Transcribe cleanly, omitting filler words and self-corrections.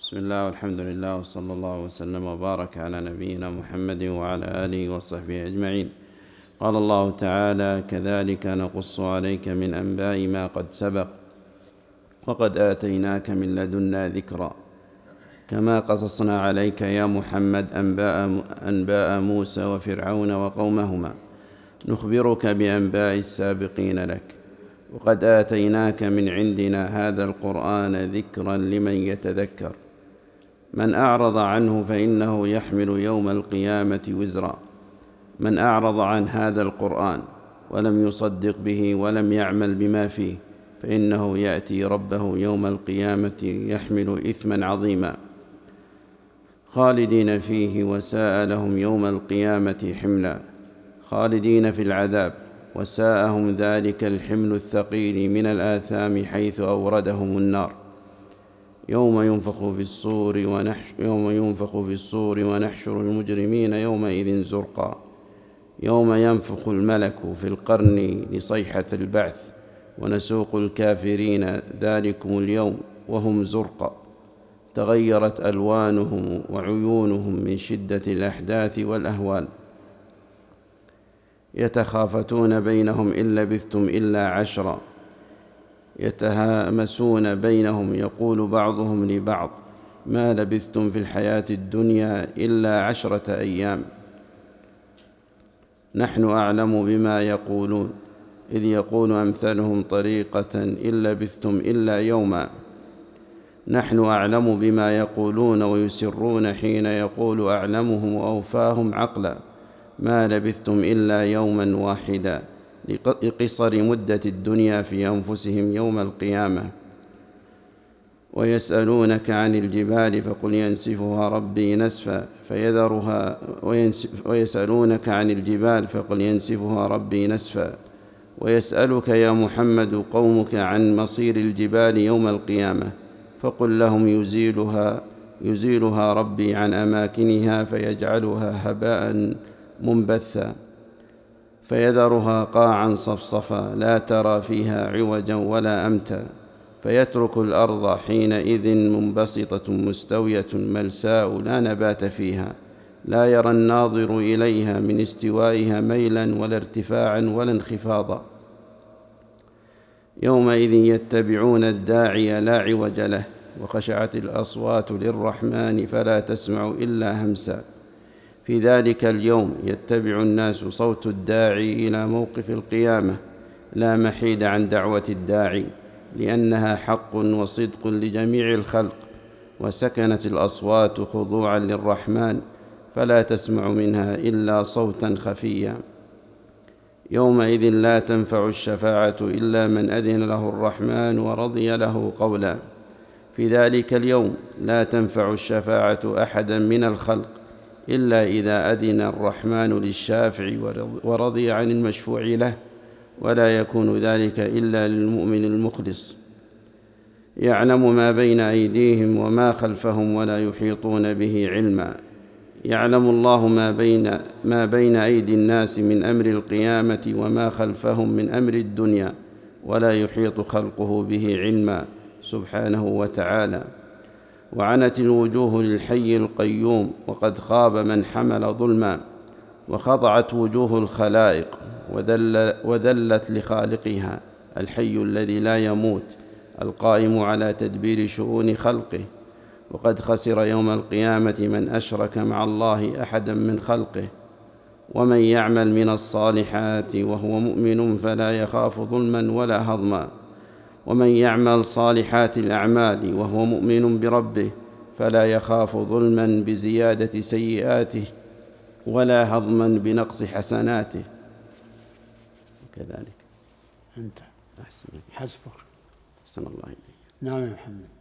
بسم الله والحمد لله وصلى الله وسلم وبارك على نبينا محمد وعلى آله وصحبه أجمعين. قال الله تعالى: كذلك نقص عليك من أنباء ما قد سبق وقد آتيناك من لدنا ذكرا كما قصصنا عليك يا محمد أنباء موسى وفرعون وقومهما نخبرك بأنباء السابقين لك، وقد آتيناك من عندنا هذا القرآن ذكرا لمن يتذكر. من أعرض عنه فإنه يحمل يوم القيامة وزرا. من أعرض عن هذا القرآن ولم يصدق به ولم يعمل بما فيه فإنه يأتي ربه يوم القيامة يحمل إثما عظيما خالدين فيه وساء لهم يوم القيامة حملا. خالدين في العذاب وساءهم ذلك الحمل الثقيل من الآثام حيث أوردهم النار. يوم ينفخ في الصور ونحشر المجرمين يومئذ زرقا. يوم ينفخ الملك في القرن لصيحة البعث ونسوق الكافرين ذلكم اليوم وهم زرقا. تغيرت ألوانهم وعيونهم من شدة الأحداث والأهوال. يتخافتون بينهم إن لبثتم إلا عشرا. يتهامسون بينهم يقول بعضهم لبعض: ما لبثتم في الحياة الدنيا إلا 10 أيام. نحن أعلم بما يقولون إذ يقول أمثلهم طريقة إن لبثتم إلا يوما. نحن أعلم بما يقولون ويسرون حين يقول أعلمهم وأوفاهم عقلا. ما لبثتم إلا يوما واحدا لقصر مدة الدنيا في أنفسهم يوم القيامة. ويسألونك عن الجبال فقل ينسفها ربي نسفا فيذرها ويسألونك عن الجبال فقل ينسفها ربي نسفا. ويسألك يا محمد قومك عن مصير الجبال يوم القيامة فقل لهم يزيلها ربي عن أماكنها فيجعلها هباء منبثا فيذرها قاعا صفصفا لا ترى فيها عوجا ولا أمتا. فيترك الأرض حينئذ منبسطة مستوية ملساء لا نبات فيها، لا يرى الناظر إليها من استوائها ميلا ولا ارتفاعا ولا انخفاضا. يومئذ يتبعون الداعي لا عوج له وخشعت الأصوات للرحمن فلا تسمع إلا همسا. في ذلك اليوم يتبع الناس صوت الداعي إلى موقف القيامة لا محيد عن دعوة الداعي، لأنها حق وصدق لجميع الخلق. وسكنت الأصوات خضوعا للرحمن فلا تسمع منها إلا صوتا خفيا. يومئذ لا تنفع الشفاعة إلا من أذن له الرحمن ورضي له قولا. في ذلك اليوم لا تنفع الشفاعة أحدا من الخلق إلا إذا أذن الرحمن للشافع ورضي عن المشفوع له، ولا يكون ذلك إلا للمؤمن المخلص. يعلم ما بين أيديهم وما خلفهم ولا يحيطون به علما. يعلم الله ما بين أيدي الناس من أمر القيامة وما خلفهم من أمر الدنيا، ولا يحيط خلقه به علما سبحانه وتعالى. وعنت الوجوه للحي القيوم وقد خاب من حمل ظلما. وخضعت وجوه الخلائق وذلت لخالقها الحي الذي لا يموت القائم على تدبير شؤون خلقه. وقد خسر يوم القيامة من أشرك مع الله أحدا من خلقه. ومن يعمل من الصالحات وهو مؤمن فلا يخاف ظلما ولا هضما. ومن يعمل صالحات الأعمال وهو مؤمن بربه فلا يخاف ظلما بزيادة سيئاته ولا هضما بنقص حسناته. وكذلك أنت أحسن حسبك. أحسن الله إليك. نعم يا محمد.